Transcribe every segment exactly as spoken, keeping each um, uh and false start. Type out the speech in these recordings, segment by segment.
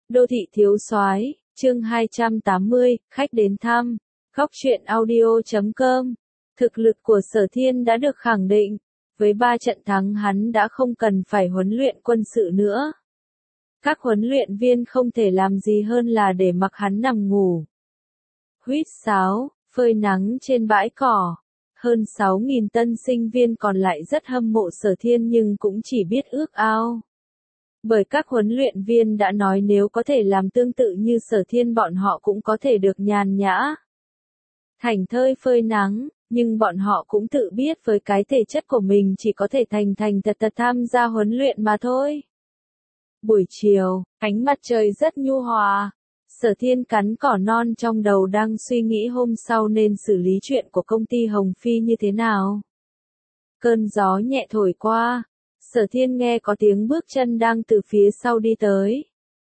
Đô thị thiếu soái, chương hai trăm tám mươi, khách đến thăm. Góc truyện audio chấm com. Thực lực của Sở Thiên đã được khẳng định, với ba trận thắng hắn đã không cần phải huấn luyện quân sự nữa. Các huấn luyện viên không thể làm gì hơn là để mặc hắn nằm ngủ. Huýt sáo, phơi nắng trên bãi cỏ. Hơn sáu nghìn tân sinh viên còn lại rất hâm mộ Sở Thiên nhưng cũng chỉ biết ước ao. Bởi các huấn luyện viên đã nói nếu có thể làm tương tự như Sở Thiên bọn họ cũng có thể được nhàn nhã, thảnh thơi phơi nắng, nhưng bọn họ cũng tự biết với cái thể chất của mình chỉ có thể thành thành thật thật tham gia huấn luyện mà thôi. Buổi chiều, ánh mặt trời rất nhu hòa. Sở Thiên cắn cỏ non trong đầu đang suy nghĩ hôm sau nên xử lý chuyện của công ty Hồng Phi như thế nào. Cơn gió nhẹ thổi qua, Sở Thiên nghe có tiếng bước chân đang từ phía sau đi tới.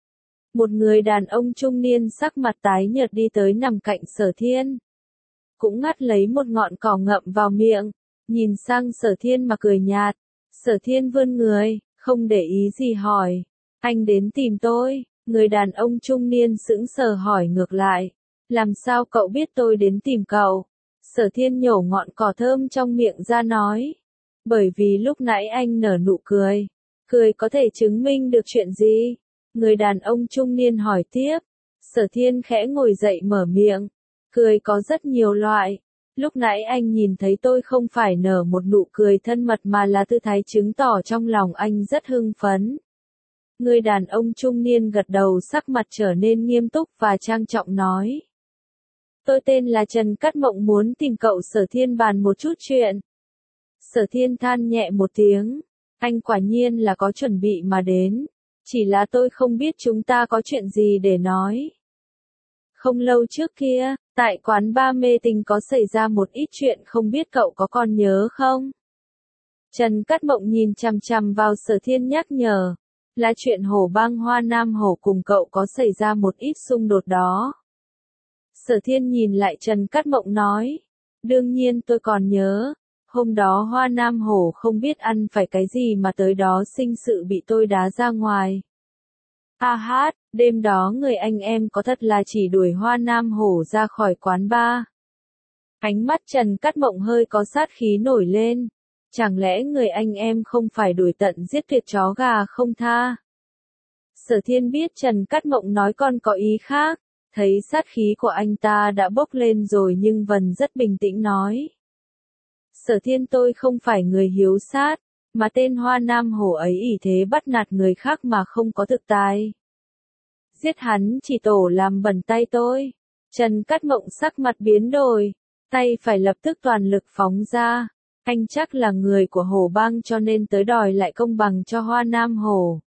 Một người đàn ông trung niên sắc mặt tái nhợt đi tới nằm cạnh Sở Thiên. Cũng ngắt lấy một ngọn cỏ ngậm vào miệng, nhìn sang Sở Thiên mà cười nhạt. Sở Thiên vươn người, không để ý gì hỏi, anh đến tìm tôi. Người đàn ông trung niên sững sờ hỏi ngược lại, làm sao cậu biết tôi đến tìm cậu? Sở Thiên nhổ ngọn cỏ thơm trong miệng ra nói, bởi vì lúc nãy anh nở nụ cười, cười có thể chứng minh được chuyện gì? Người đàn ông trung niên hỏi tiếp. Sở Thiên khẽ ngồi dậy mở miệng, cười có rất nhiều loại. Lúc nãy anh nhìn thấy tôi không phải nở một nụ cười thân mật mà là tư thái chứng tỏ trong lòng anh rất hưng phấn. Người đàn ông trung niên gật đầu, sắc mặt trở nên nghiêm túc và trang trọng nói. Tôi tên là Trần Cát Mộng, muốn tìm cậu Sở Thiên bàn một chút chuyện. Sở Thiên than nhẹ một tiếng, anh quả nhiên là có chuẩn bị mà đến, chỉ là tôi không biết chúng ta có chuyện gì để nói. Không lâu trước kia, tại quán bar mê tình có xảy ra một ít chuyện không biết cậu có còn nhớ không? Trần Cát Mộng nhìn chằm chằm vào Sở Thiên nhắc nhở. Là chuyện Hổ Bang Hoa Nam Hổ cùng cậu có xảy ra một ít xung đột đó. Sở Thiên nhìn lại Trần Cát Mộng nói. Đương nhiên tôi còn nhớ. Hôm đó Hoa Nam Hổ không biết ăn phải cái gì mà tới đó sinh sự bị tôi đá ra ngoài. Ha hát, đêm đó người anh em có thật là chỉ đuổi Hoa Nam Hổ ra khỏi quán bar. Ánh mắt Trần Cát Mộng hơi có sát khí nổi lên. Chẳng lẽ người anh em không phải đuổi tận giết tuyệt chó gà không tha? Sở Thiên biết Trần Cát Mộng nói con có ý khác, thấy sát khí của anh ta đã bốc lên rồi nhưng vẫn rất bình tĩnh nói. Sở Thiên, tôi không phải người hiếu sát, mà tên Hoa Nam Hổ ấy ỷ thế bắt nạt người khác mà không có thực tài. Giết hắn chỉ tổ làm bẩn tay tôi. Trần Cát Mộng sắc mặt biến đổi, tay phải lập tức toàn lực phóng ra. Anh chắc là người của Hổ Bang cho nên tới đòi lại công bằng cho Hoa Nam Hổ.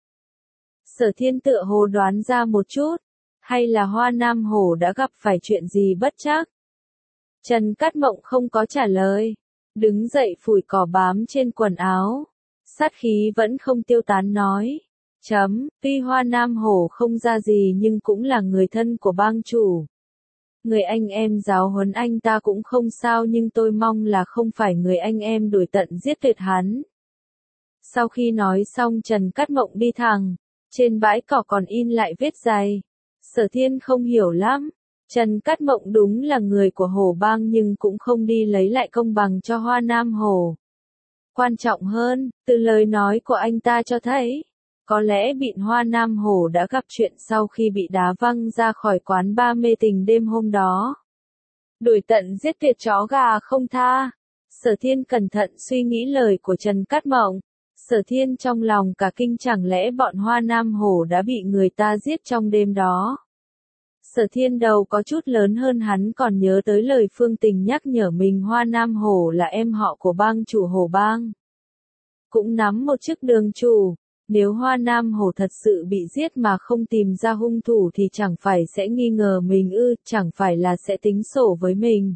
Sở Thiên tựa hồ đoán ra một chút, hay là Hoa Nam Hổ đã gặp phải chuyện gì bất trắc? Trần Cát Mộng không có trả lời, đứng dậy phủi cỏ bám trên quần áo, sát khí vẫn không tiêu tán nói. Chấm, tuy Hoa Nam Hổ không ra gì nhưng cũng là người thân của bang chủ. Người anh em giáo huấn anh ta cũng không sao nhưng tôi mong là không phải người anh em đuổi tận giết tuyệt hắn. Sau khi nói xong Trần Cát Mộng đi thẳng, trên bãi cỏ còn in lại vết giày. Sở Thiên không hiểu lắm, Trần Cát Mộng đúng là người của Hổ Bang nhưng cũng không đi lấy lại công bằng cho Hoa Nam Hổ. Quan trọng hơn, từ lời nói của anh ta cho thấy, có lẽ Bịn Hoa Nam Hổ đã gặp chuyện sau khi bị đá văng ra khỏi quán bar mê tình đêm hôm đó. Đuổi tận giết tuyệt chó gà không tha. Sở Thiên cẩn thận suy nghĩ lời của Trần Cát Mộng. Sở Thiên trong lòng cả kinh, chẳng lẽ bọn Hoa Nam Hổ đã bị người ta giết trong đêm đó. Sở Thiên đầu có chút lớn hơn, hắn còn nhớ tới lời Phương Tình nhắc nhở mình Hoa Nam Hổ là em họ của bang chủ Hổ Bang. Cũng nắm một chức đường chủ. Nếu Hoa Nam Hổ thật sự bị giết mà không tìm ra hung thủ thì chẳng phải sẽ nghi ngờ mình ư, chẳng phải là sẽ tính sổ với mình.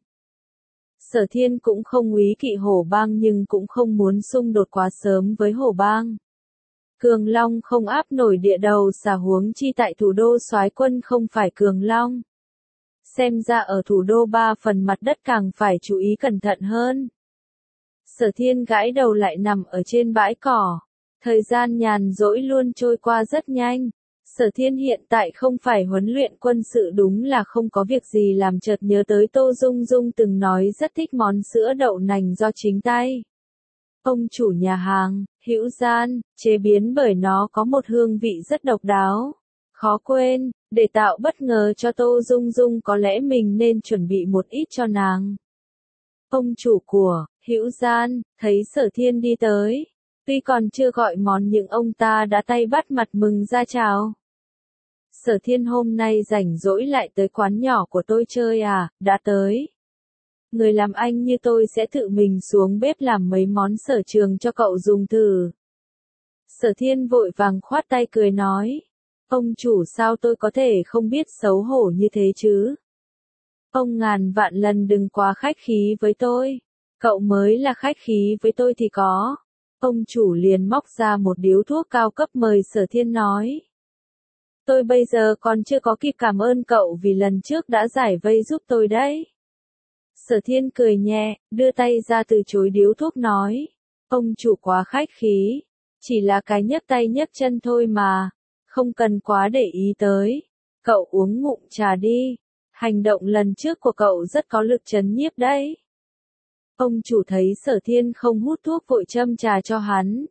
Sở Thiên cũng không úy kỵ Hổ Bang nhưng cũng không muốn xung đột quá sớm với Hổ Bang. Cường Long không áp nổi địa đầu xà, huống chi tại thủ đô soái quân không phải Cường Long. Xem ra ở thủ đô ba phần mặt đất càng phải chú ý cẩn thận hơn. Sở Thiên gãi đầu lại nằm ở trên bãi cỏ. Thời gian nhàn rỗi luôn trôi qua rất nhanh. Sở Thiên hiện tại không phải huấn luyện quân sự đúng là không có việc gì làm, chợt nhớ tới Tô Dung Dung từng nói rất thích món sữa đậu nành do chính tay ông chủ nhà hàng, Hữu Gian, chế biến bởi nó có một hương vị rất độc đáo. Khó quên, để tạo bất ngờ cho Tô Dung Dung có lẽ mình nên chuẩn bị một ít cho nàng. Ông chủ của Hữu Gian thấy Sở Thiên đi tới, tuy còn chưa gọi món nhưng ông ta đã tay bắt mặt mừng ra chào. Sở Thiên hôm nay rảnh rỗi lại tới quán nhỏ của tôi chơi à? Đã tới. Người làm anh như tôi sẽ tự mình xuống bếp làm mấy món sở trường cho cậu dùng thử. Sở Thiên vội vàng khoát tay cười nói. Ông chủ sao tôi có thể không biết xấu hổ như thế chứ? Ông ngàn vạn lần đừng quá khách khí với tôi. Cậu mới là khách khí với tôi thì có. Ông chủ liền móc ra một điếu thuốc cao cấp mời Sở Thiên nói. Tôi bây giờ còn chưa có kịp cảm ơn cậu vì lần trước đã giải vây giúp tôi đấy. Sở Thiên cười nhẹ, đưa tay ra từ chối điếu thuốc nói. Ông chủ quá khách khí. Chỉ là cái nhấc tay nhấc chân thôi mà. Không cần quá để ý tới. Cậu uống ngụm trà đi. Hành động lần trước của cậu rất có lực trấn nhiếp đấy. Ông chủ thấy Sở Thiên không hút thuốc vội châm trà cho hắn.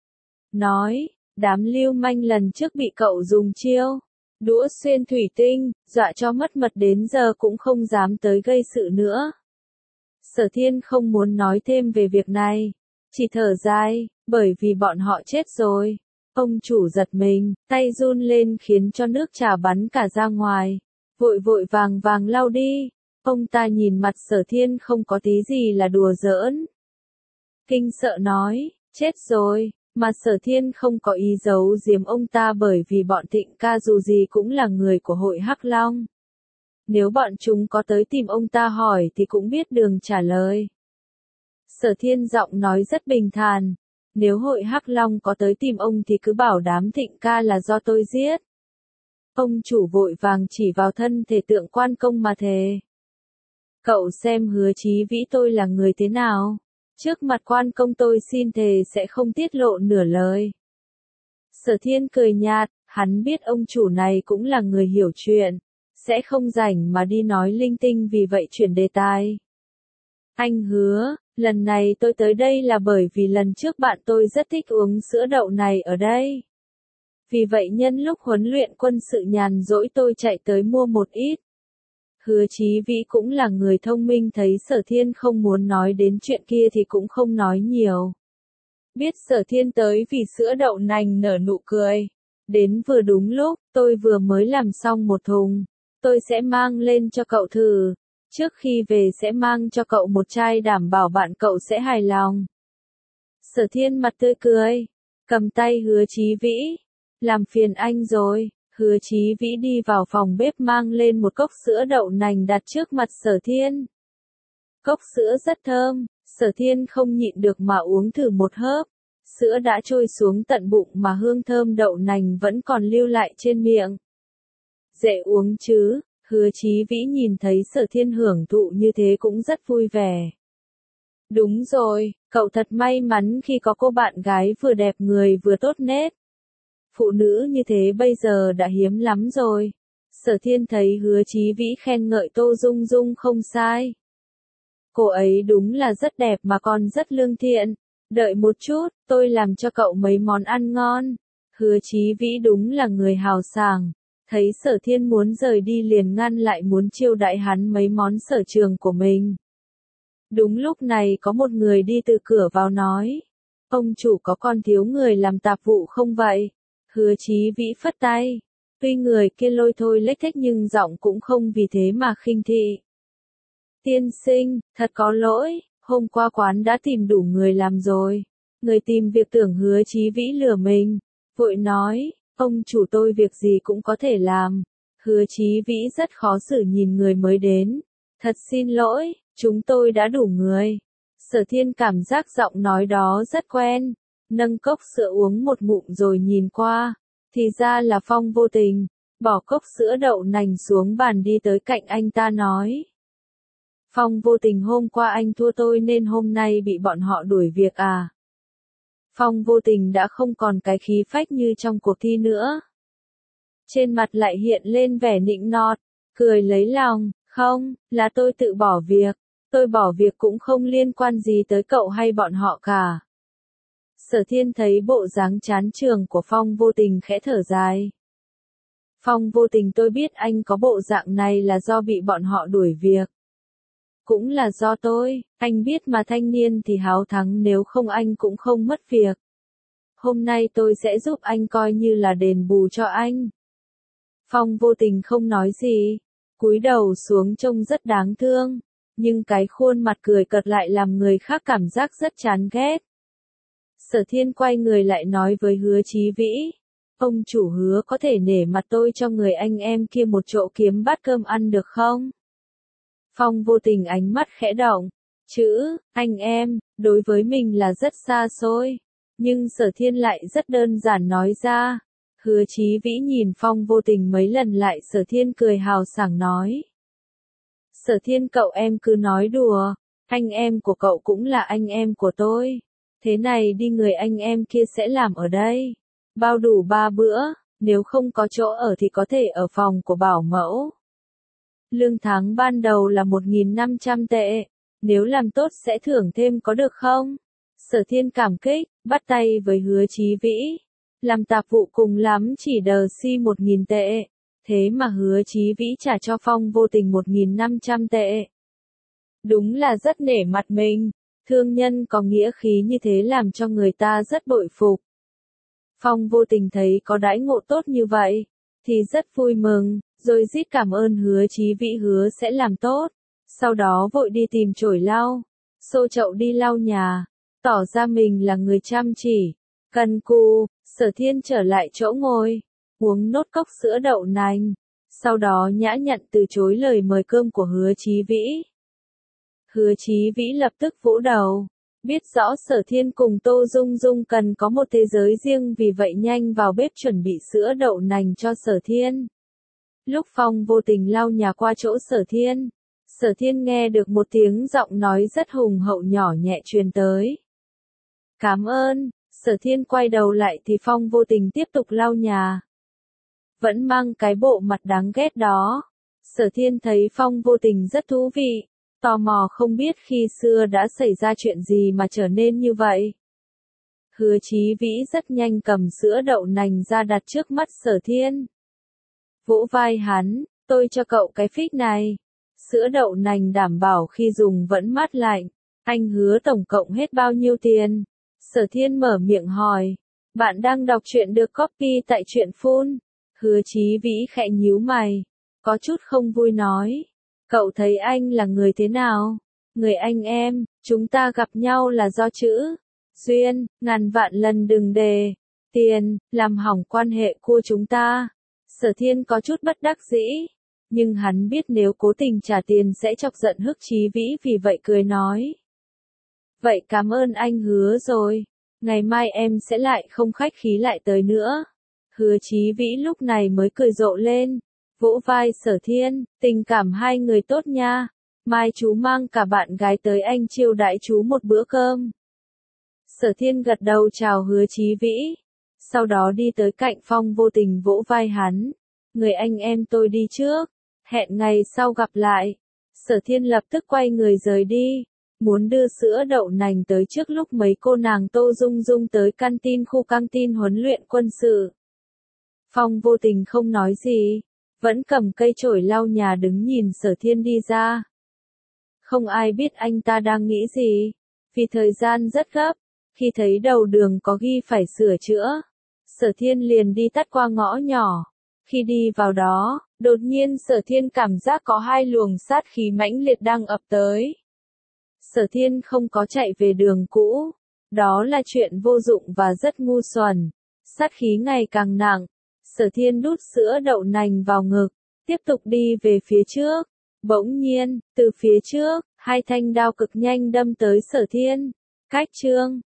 Nói, đám lưu manh lần trước bị cậu dùng chiêu đũa xuyên thủy tinh, dọa cho mất mật đến giờ cũng không dám tới gây sự nữa. Sở Thiên không muốn nói thêm về việc này, chỉ thở dài, bởi vì bọn họ chết rồi. Ông chủ giật mình, tay run lên khiến cho nước trà bắn cả ra ngoài, vội vội vàng vàng lau đi. Ông ta nhìn mặt Sở Thiên không có tí gì là đùa giỡn. Kinh sợ nói, chết rồi, mà Sở Thiên không có ý giấu giếm ông ta bởi vì bọn Thịnh ca dù gì cũng là người của hội Hắc Long. Nếu bọn chúng có tới tìm ông ta hỏi thì cũng biết đường trả lời. Sở Thiên giọng nói rất bình thản, nếu hội Hắc Long có tới tìm ông thì cứ bảo đám Thịnh ca là do tôi giết. Ông chủ vội vàng chỉ vào thân thể tượng Quan Công mà thề. Cậu xem Hứa Chí Vĩ tôi là người thế nào? Trước mặt Quan Công tôi xin thề sẽ không tiết lộ nửa lời. Sở Thiên cười nhạt, hắn biết ông chủ này cũng là người hiểu chuyện, sẽ không rảnh mà đi nói linh tinh vì vậy chuyển đề tài. Anh Hứa, lần này tôi tới đây là bởi vì lần trước bạn tôi rất thích uống sữa đậu này ở đây. Vì vậy nhân lúc huấn luyện quân sự nhàn rỗi tôi chạy tới mua một ít. Hứa Chí Vĩ cũng là người thông minh, thấy Sở Thiên không muốn nói đến chuyện kia thì cũng không nói nhiều. Biết Sở Thiên tới vì sữa đậu nành nở nụ cười. Đến vừa đúng lúc, tôi vừa mới làm xong một thùng. Tôi sẽ mang lên cho cậu thử. Trước khi về sẽ mang cho cậu một chai đảm bảo bạn cậu sẽ hài lòng. Sở Thiên mặt tươi cười, cầm tay Hứa Chí Vĩ. Làm phiền anh rồi. Hứa Chí Vĩ đi vào phòng bếp mang lên một cốc sữa đậu nành đặt trước mặt Sở Thiên. Cốc sữa rất thơm, Sở Thiên không nhịn được mà uống thử một hớp. Sữa đã trôi xuống tận bụng mà hương thơm đậu nành vẫn còn lưu lại trên miệng. Dễ uống chứ? Hứa Chí Vĩ nhìn thấy Sở Thiên hưởng thụ như thế cũng rất vui vẻ. Đúng rồi, cậu thật may mắn khi có cô bạn gái vừa đẹp người vừa tốt nết. Phụ nữ như thế bây giờ đã hiếm lắm rồi. Sở Thiên thấy Hứa Chí Vĩ khen ngợi Tô Dung Dung không sai. Cô ấy đúng là rất đẹp mà còn rất lương thiện. Đợi một chút, tôi làm cho cậu mấy món ăn ngon. Hứa Chí Vĩ đúng là người hào sảng. Thấy Sở Thiên muốn rời đi liền ngăn lại muốn chiêu đãi hắn mấy món sở trường của mình. Đúng lúc này có một người đi từ cửa vào nói. Ông chủ có còn thiếu người làm tạp vụ không vậy? Hứa Chí Vĩ phất tay. Tuy người kia lôi thôi lếch thếch nhưng giọng cũng không vì thế mà khinh thị. Tiên sinh, thật có lỗi, hôm qua quán đã tìm đủ người làm rồi. Người tìm việc tưởng Hứa Chí Vĩ lừa mình. Vội nói, ông chủ tôi việc gì cũng có thể làm. Hứa Chí Vĩ rất khó xử nhìn người mới đến. Thật xin lỗi, chúng tôi đã đủ người. Sở Thiên cảm giác giọng nói đó rất quen. Nâng cốc sữa uống một ngụm rồi nhìn qua. Thì ra là Phong Vô Tình. Bỏ cốc sữa đậu nành xuống bàn đi tới cạnh anh ta nói. Phong Vô Tình, hôm qua anh thua tôi nên hôm nay bị bọn họ đuổi việc à? Phong Vô Tình đã không còn cái khí phách như trong cuộc thi nữa. trên mặt lại hiện lên vẻ nịnh nọt, cười lấy lòng, không, là tôi tự bỏ việc, tôi bỏ việc cũng không liên quan gì tới cậu hay bọn họ cả. Sở Thiên thấy bộ dáng chán trường của Phong Vô Tình khẽ thở dài. Phong Vô Tình, tôi biết anh có bộ dạng này là do bị bọn họ đuổi việc. Cũng là do tôi, anh biết mà, thanh niên thì háo thắng, nếu không anh cũng không mất việc. Hôm nay tôi sẽ giúp anh coi như là đền bù cho anh. Phong Vô Tình không nói gì, cúi đầu xuống trông rất đáng thương, nhưng cái khuôn mặt cười cợt lại làm người khác cảm giác rất chán ghét. Sở Thiên quay người lại nói với Hứa Chí Vĩ, ông chủ Hứa có thể nể mặt tôi cho người anh em kia một chỗ kiếm bát cơm ăn được không? Phong Vô Tình ánh mắt khẽ động, chữ, anh em, đối với mình là rất xa xôi, nhưng Sở Thiên lại rất đơn giản nói ra. Hứa Chí Vĩ nhìn Phong Vô Tình mấy lần lại Sở Thiên cười hào sảng nói. Sở Thiên, cậu em cứ nói đùa, anh em của cậu cũng là anh em của tôi. Thế này đi, người anh em kia sẽ làm ở đây. Bao đủ ba bữa, nếu không có chỗ ở thì có thể ở phòng của bảo mẫu. Lương tháng ban đầu là một nghìn năm trăm tệ, nếu làm tốt sẽ thưởng thêm có được không? Sở Thiên cảm kích, bắt tay với Hứa Chí Vĩ. Làm tạp vụ cùng lắm chỉ đờ si một nghìn tệ, thế mà Hứa Chí Vĩ trả cho Phong Vô Tình một nghìn năm trăm tệ. Đúng là rất nể mặt mình, thương nhân có nghĩa khí như thế làm cho người ta rất bội phục. Phong Vô Tình thấy có đãi ngộ tốt như vậy, thì rất vui mừng, rồi rít cảm ơn Hứa Chí Vĩ hứa sẽ làm tốt, sau đó vội đi tìm chổi lau, xô chậu đi lau nhà, tỏ ra mình là người chăm chỉ, cần cù. Sở Thiên trở lại chỗ ngồi, uống nốt cốc sữa đậu nành, sau đó nhã nhặn từ chối lời mời cơm của Hứa Chí Vĩ. Hứa Chí Vĩ lập tức vỗ đầu, biết rõ Sở Thiên cùng Tô Dung Dung cần có một thế giới riêng, vì vậy nhanh vào bếp chuẩn bị sữa đậu nành cho Sở Thiên. Lúc Phong Vô Tình lau nhà qua chỗ Sở Thiên, Sở Thiên nghe được một tiếng giọng nói rất hùng hậu nhỏ nhẹ truyền tới. Cảm ơn. Sở Thiên quay đầu lại thì Phong Vô Tình tiếp tục lau nhà. Vẫn mang cái bộ mặt đáng ghét đó. Sở Thiên thấy Phong Vô Tình rất thú vị, tò mò không biết khi xưa đã xảy ra chuyện gì mà trở nên như vậy. Hứa Chí Vĩ rất nhanh cầm sữa đậu nành ra đặt trước mắt Sở Thiên. Vỗ vai hắn, tôi cho cậu cái phích này. Sữa đậu nành đảm bảo khi dùng vẫn mát lạnh. Anh Hứa tổng cộng hết bao nhiêu tiền? Sở Thiên mở miệng hỏi. Bạn đang đọc truyện được copy tại truyện phun. Hứa Chí Vĩ khẽ nhíu mày, có chút không vui nói. Cậu thấy anh là người thế nào? Người anh em, chúng ta gặp nhau là do chữ duyên, ngàn vạn lần đừng để tiền làm hỏng quan hệ của chúng ta. Sở Thiên có chút bất đắc dĩ, nhưng hắn biết nếu cố tình trả tiền sẽ chọc giận Hứa Chí Vĩ, vì vậy cười nói. Vậy cảm ơn anh Hứa rồi, ngày mai em sẽ lại không khách khí lại tới nữa. Hứa Chí Vĩ lúc này mới cười rộ lên, vỗ vai Sở Thiên, tình cảm hai người tốt nha, mai chú mang cả bạn gái tới anh chiêu đãi chú một bữa cơm. Sở Thiên gật đầu chào Hứa Chí Vĩ, sau đó đi tới cạnh Phong Vô Tình vỗ vai hắn, người anh em tôi đi trước, hẹn ngày sau gặp lại. Sở Thiên lập tức quay người rời đi, muốn đưa sữa đậu nành tới trước lúc mấy cô nàng Tô Dung Dung tới canteen khu căng tin huấn luyện quân sự. Phong Vô Tình không nói gì, vẫn cầm cây chổi lau nhà đứng nhìn Sở Thiên đi ra. Không ai biết anh ta đang nghĩ gì, vì thời gian rất gấp, khi thấy đầu đường có ghi phải sửa chữa, Sở Thiên liền đi tắt qua ngõ nhỏ. Khi đi vào đó, đột nhiên Sở Thiên cảm giác có hai luồng sát khí mãnh liệt đang ập tới. Sở Thiên không có chạy về đường cũ, đó là chuyện vô dụng và rất ngu xuẩn. Sát khí ngày càng nặng, Sở Thiên đút sữa đậu nành vào ngực, tiếp tục đi về phía trước. Bỗng nhiên, từ phía trước, hai thanh đao cực nhanh đâm tới Sở Thiên. Cách chương